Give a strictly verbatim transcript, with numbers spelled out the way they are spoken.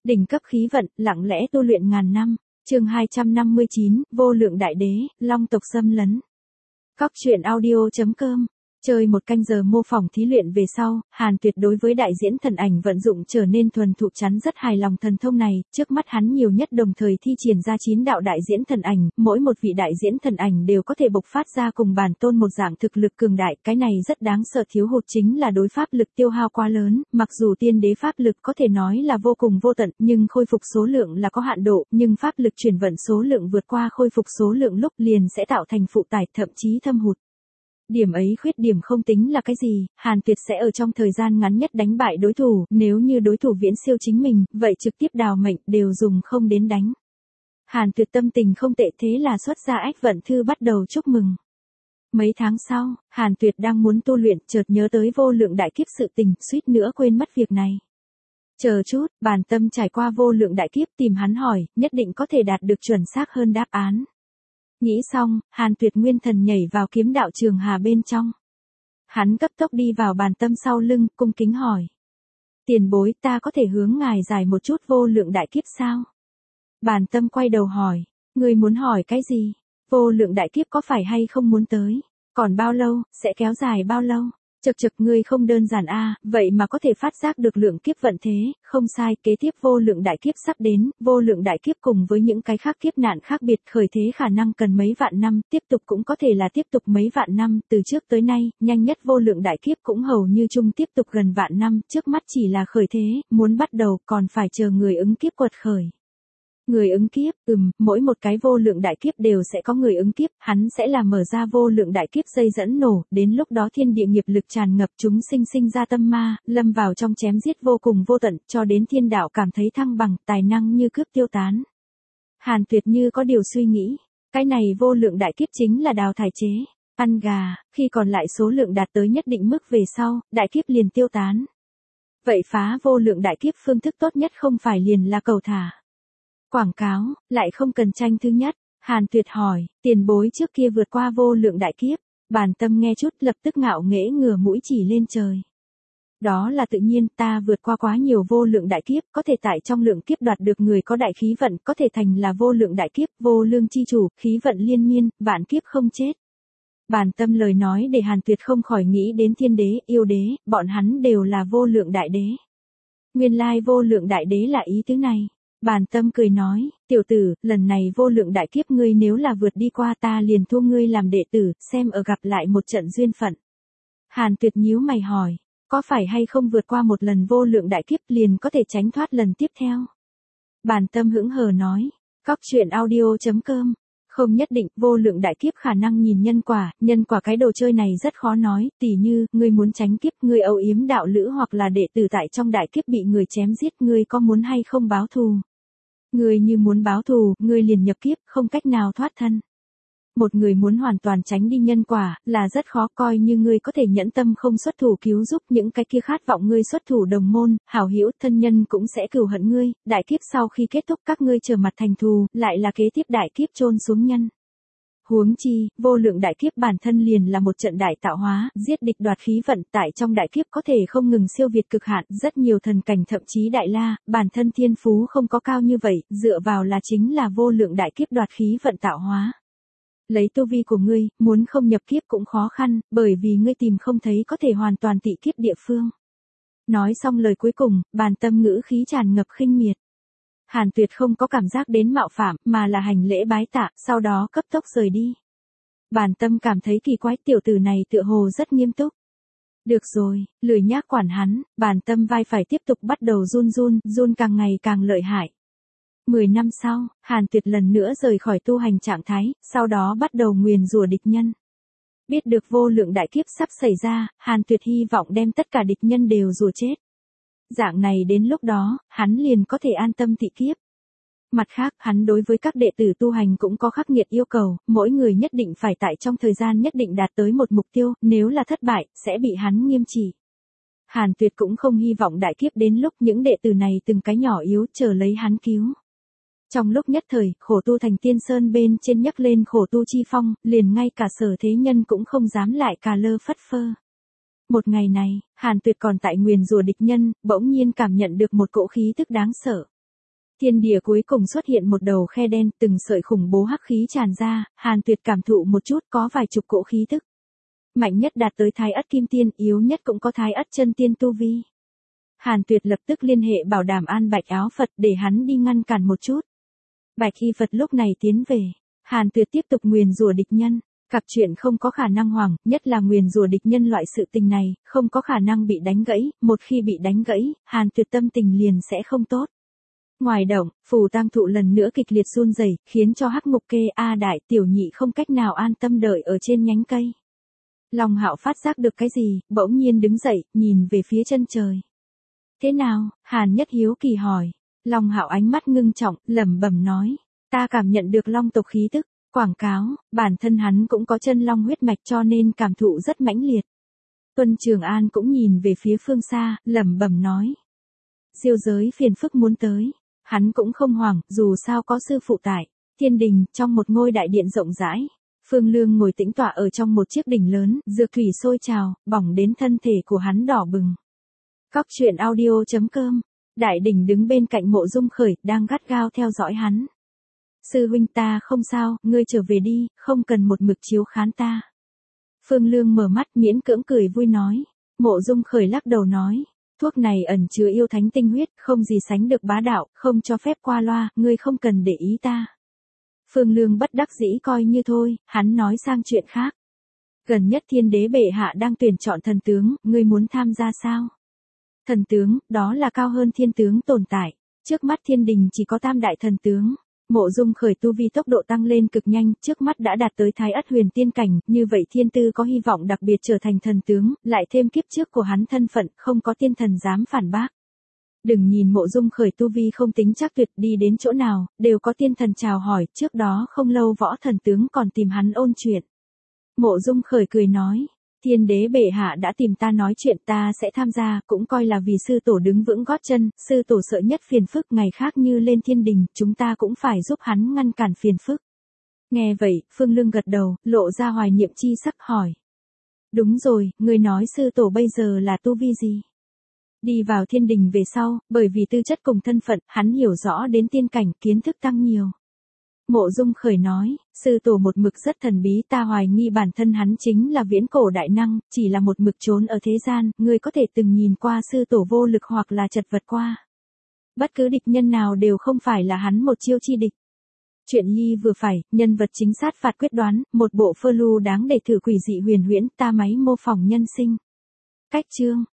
Đỉnh cấp khí vận, lặng lẽ tu luyện ngàn năm. Chương hai trăm năm mươi chín, Vô Lượng Đại Đế, Long tộc xâm lấn. Cóc truyện audio chấm com. Chơi một canh giờ mô phỏng thí luyện về sau, Hàn Tuyệt đối với đại diễn thần ảnh vận dụng trở nên thuần thục chắn rất hài lòng thần thông này, trước mắt hắn nhiều nhất đồng thời thi triển ra chín đạo đại diễn thần ảnh, mỗi một vị đại diễn thần ảnh đều có thể bộc phát ra cùng bản tôn một dạng thực lực cường đại, cái này rất đáng sợ, thiếu hụt chính là đối pháp lực tiêu hao quá lớn, mặc dù tiên đế pháp lực có thể nói là vô cùng vô tận, nhưng khôi phục số lượng là có hạn độ, nhưng pháp lực chuyển vận số lượng vượt qua khôi phục số lượng lúc liền sẽ tạo thành phụ tải, thậm chí thâm hụt. Điểm ấy khuyết điểm không tính là cái gì, Hàn Tuyệt sẽ ở trong thời gian ngắn nhất đánh bại đối thủ, nếu như đối thủ viễn siêu chính mình, vậy trực tiếp đào mệnh đều dùng không đến đánh. Hàn Tuyệt tâm tình không tệ, thế là xuất ra ách vận thư bắt đầu chúc mừng. Mấy tháng sau, Hàn Tuyệt đang muốn tu luyện, chợt nhớ tới vô lượng đại kiếp sự tình, suýt nữa quên mất việc này. Chờ chút, bản tâm trải qua vô lượng đại kiếp tìm hắn hỏi, nhất định có thể đạt được chuẩn xác hơn đáp án. Nghĩ xong, Hàn Tuyệt nguyên thần nhảy vào kiếm đạo trường hà bên trong. Hắn cấp tốc đi vào bàn tâm sau lưng, cung kính hỏi. Tiền bối, ta có thể hướng ngài giải một chút vô lượng đại kiếp sao? Bàn tâm quay đầu hỏi, ngươi muốn hỏi cái gì? Vô lượng đại kiếp có phải hay không muốn tới? Còn bao lâu, sẽ kéo dài bao lâu? Chật chật, ngươi không đơn giản a, vậy mà có thể phát giác được lượng kiếp vận thế, không sai, kế tiếp vô lượng đại kiếp sắp đến, vô lượng đại kiếp cùng với những cái khác kiếp nạn khác biệt khởi thế khả năng cần mấy vạn năm, tiếp tục cũng có thể là tiếp tục mấy vạn năm, từ trước tới nay, nhanh nhất vô lượng đại kiếp cũng hầu như chung tiếp tục gần vạn năm, trước mắt chỉ là khởi thế, muốn bắt đầu còn phải chờ người ứng kiếp quật khởi. Người ứng kiếp, ừm, mỗi một cái vô lượng đại kiếp đều sẽ có người ứng kiếp, hắn sẽ là mở ra vô lượng đại kiếp dây dẫn nổ, đến lúc đó thiên địa nghiệp lực tràn ngập, chúng sinh sinh ra tâm ma, lâm vào trong chém giết vô cùng vô tận, cho đến thiên đạo cảm thấy thăng bằng, tài năng như cướp tiêu tán. Hàn Tuyệt như có điều suy nghĩ, cái này vô lượng đại kiếp chính là đào thải chế, ăn gà, khi còn lại số lượng đạt tới nhất định mức về sau, đại kiếp liền tiêu tán. Vậy phá vô lượng đại kiếp phương thức tốt nhất không phải liền là cầu thả. Quảng cáo, lại không cần tranh thứ nhất. Hàn Tuyệt hỏi, tiền bối trước kia vượt qua vô lượng đại kiếp. Bàn tâm nghe chút lập tức ngạo nghễ ngửa mũi chỉ lên trời. Đó là tự nhiên, ta vượt qua quá nhiều vô lượng đại kiếp, có thể tại trong lượng kiếp đoạt được người có đại khí vận, có thể thành là vô lượng đại kiếp, vô lương chi chủ, khí vận liên miên, vạn kiếp không chết. Bàn tâm lời nói để Hàn Tuyệt không khỏi nghĩ đến thiên đế, yêu đế, bọn hắn đều là vô lượng đại đế. Nguyên lai vô lượng đại đế là ý tứ này. Bàn tâm cười nói, tiểu tử, lần này vô lượng đại kiếp ngươi nếu là vượt đi qua ta liền thu ngươi làm đệ tử, xem ở gặp lại một trận duyên phận. Hàn Tuyệt nhíu mày hỏi, có phải hay không vượt qua một lần vô lượng đại kiếp liền có thể tránh thoát lần tiếp theo? Bàn tâm hững hờ nói, cóc truyện audio chấm com. Không nhất định, vô lượng đại kiếp khả năng nhìn nhân quả, nhân quả cái đồ chơi này rất khó nói, tỉ như, ngươi muốn tránh kiếp, ngươi âu yếm đạo lữ hoặc là đệ tử tại trong đại kiếp bị người chém giết, ngươi có muốn hay không báo thù? Ngươi như muốn báo thù, ngươi liền nhập kiếp, không cách nào thoát thân. Một người muốn hoàn toàn tránh đi nhân quả, là rất khó, coi như ngươi có thể nhẫn tâm không xuất thủ cứu giúp những cái kia khát vọng ngươi xuất thủ đồng môn, hảo hữu, thân nhân cũng sẽ cừu hận ngươi, đại kiếp sau khi kết thúc các ngươi trở mặt thành thù, lại là kế tiếp đại kiếp chôn xuống nhân. Huống chi, vô lượng đại kiếp bản thân liền là một trận đại tạo hóa, giết địch đoạt khí vận, tại trong đại kiếp có thể không ngừng siêu việt cực hạn, rất nhiều thần cảnh thậm chí đại la, bản thân thiên phú không có cao như vậy, dựa vào là chính là vô lượng đại kiếp đoạt khí vận tạo hóa. Lấy tu vi của ngươi, muốn không nhập kiếp cũng khó khăn, bởi vì ngươi tìm không thấy có thể hoàn toàn tị kiếp địa phương. Nói xong lời cuối cùng, bàn tâm ngữ khí tràn ngập khinh miệt. Hàn Tuyệt không có cảm giác đến mạo phạm, mà là hành lễ bái tạ, sau đó cấp tốc rời đi. Bàn tâm cảm thấy kỳ quái, tiểu tử này tựa hồ rất nghiêm túc. Được rồi, lười nhác quản hắn, bàn tâm vai phải tiếp tục bắt đầu run run, run càng ngày càng lợi hại. Mười năm sau, Hàn Tuyệt lần nữa rời khỏi tu hành trạng thái, sau đó bắt đầu nguyền rủa địch nhân. Biết được vô lượng đại kiếp sắp xảy ra, Hàn Tuyệt hy vọng đem tất cả địch nhân đều rủa chết. Dạng này đến lúc đó, hắn liền có thể an tâm tị kiếp. Mặt khác, hắn đối với các đệ tử tu hành cũng có khắc nghiệt yêu cầu, mỗi người nhất định phải tại trong thời gian nhất định đạt tới một mục tiêu, nếu là thất bại, sẽ bị hắn nghiêm trị. Hàn Tuyệt cũng không hy vọng đại kiếp đến lúc những đệ tử này từng cái nhỏ yếu chờ lấy hắn cứu. Trong lúc nhất thời, khổ tu thành tiên sơn bên trên nhắc lên khổ tu chi phong, liền ngay cả sở thế nhân cũng không dám lại cà lơ phất phơ. Một ngày này, Hàn Tuyệt còn tại nguyền rủa địch nhân, bỗng nhiên cảm nhận được một cỗ khí tức đáng sợ. Thiên địa cuối cùng xuất hiện một đầu khe đen, từng sợi khủng bố hắc khí tràn ra, Hàn Tuyệt cảm thụ một chút có vài chục cỗ khí tức. Mạnh nhất đạt tới Thái Ất Kim Tiên, yếu nhất cũng có Thái Ất Chân Tiên tu vi. Hàn Tuyệt lập tức liên hệ bảo đảm An Bạch Áo Phật để hắn đi ngăn cản một chút. Bạch Y Phật lúc này tiến về, Hàn Tuyệt tiếp tục nguyền rủa địch nhân. Cặp chuyện không có khả năng hoảng, nhất là nguyền rủa địch nhân loại sự tình này, không có khả năng bị đánh gãy, một khi bị đánh gãy, Hàn Tuyệt tâm tình liền sẽ không tốt. Ngoài động, phù tang thụ lần nữa kịch liệt run rẩy, khiến cho Hắc Mục Kê A Đại Tiểu Nhị không cách nào an tâm đợi ở trên nhánh cây. Long Hạo phát giác được cái gì, bỗng nhiên đứng dậy, nhìn về phía chân trời. Thế nào? Hàn Nhất hiếu kỳ hỏi. Long Hạo ánh mắt ngưng trọng, lẩm bẩm nói, ta cảm nhận được long tộc khí tức. Quảng cáo, bản thân hắn cũng có chân long huyết mạch cho nên cảm thụ rất mãnh liệt. Tuân Trường An cũng nhìn về phía phương xa, lẩm bẩm nói. Diêu giới phiền phức muốn tới. Hắn cũng không hoảng, dù sao có sư phụ tại. Thiên đình, trong một ngôi đại điện rộng rãi. Phương Lương ngồi tĩnh tọa ở trong một chiếc đỉnh lớn, dược thủy sôi trào, bỏng đến thân thể của hắn đỏ bừng. Cóc truyện audio chấm com. Đại đỉnh đứng bên cạnh Mộ Dung Khởi, đang gắt gao theo dõi hắn. Sư huynh ta không sao, ngươi trở về đi, không cần một mực chiếu khán ta. Phương Lương mở mắt miễn cưỡng cười vui nói. Mộ Dung Khởi lắc đầu nói. Thuốc này ẩn chứa yêu thánh tinh huyết, không gì sánh được bá đạo, không cho phép qua loa, ngươi không cần để ý ta. Phương Lương bất đắc dĩ coi như thôi, hắn nói sang chuyện khác. Gần nhất Thiên Đế bệ hạ đang tuyển chọn thần tướng, ngươi muốn tham gia sao? Thần tướng, đó là cao hơn thiên tướng tồn tại. Trước mắt thiên đình chỉ có tam đại thần tướng. Mộ Dung Khởi tu vi tốc độ tăng lên cực nhanh, trước mắt đã đạt tới Thái Ất Huyền Tiên cảnh, như vậy thiên tư có hy vọng đặc biệt trở thành thần tướng, lại thêm kiếp trước của hắn thân phận, không có tiên thần dám phản bác. Đừng nhìn Mộ Dung Khởi tu vi không tính chắc tuyệt, đi đến chỗ nào, đều có tiên thần chào hỏi, trước đó không lâu võ thần tướng còn tìm hắn ôn chuyện. Mộ Dung Khởi cười nói, Thiên Đế bệ hạ đã tìm ta nói chuyện, ta sẽ tham gia, cũng coi là vì sư tổ đứng vững gót chân, sư tổ sợ nhất phiền phức, ngày khác như lên thiên đình, chúng ta cũng phải giúp hắn ngăn cản phiền phức. Nghe vậy, Phương Lương gật đầu, lộ ra hoài niệm chi sắc hỏi. Đúng rồi, người nói sư tổ bây giờ là tu vi gì? Đi vào thiên đình về sau, bởi vì tư chất cùng thân phận, hắn hiểu rõ đến tiên cảnh, kiến thức tăng nhiều. Mộ Dung Khởi nói, sư tổ một mực rất thần bí, ta hoài nghi bản thân hắn chính là viễn cổ đại năng, chỉ là một mực trốn ở thế gian, người có thể từng nhìn qua sư tổ vô lực hoặc là chật vật qua. Bất cứ địch nhân nào đều không phải là hắn một chiêu chi địch. Chuyện nhi vừa phải, nhân vật chính sát phạt quyết đoán, một bộ phơ lưu đáng để thử quỷ dị huyền huyễn, ta máy mô phỏng nhân sinh. Cách chương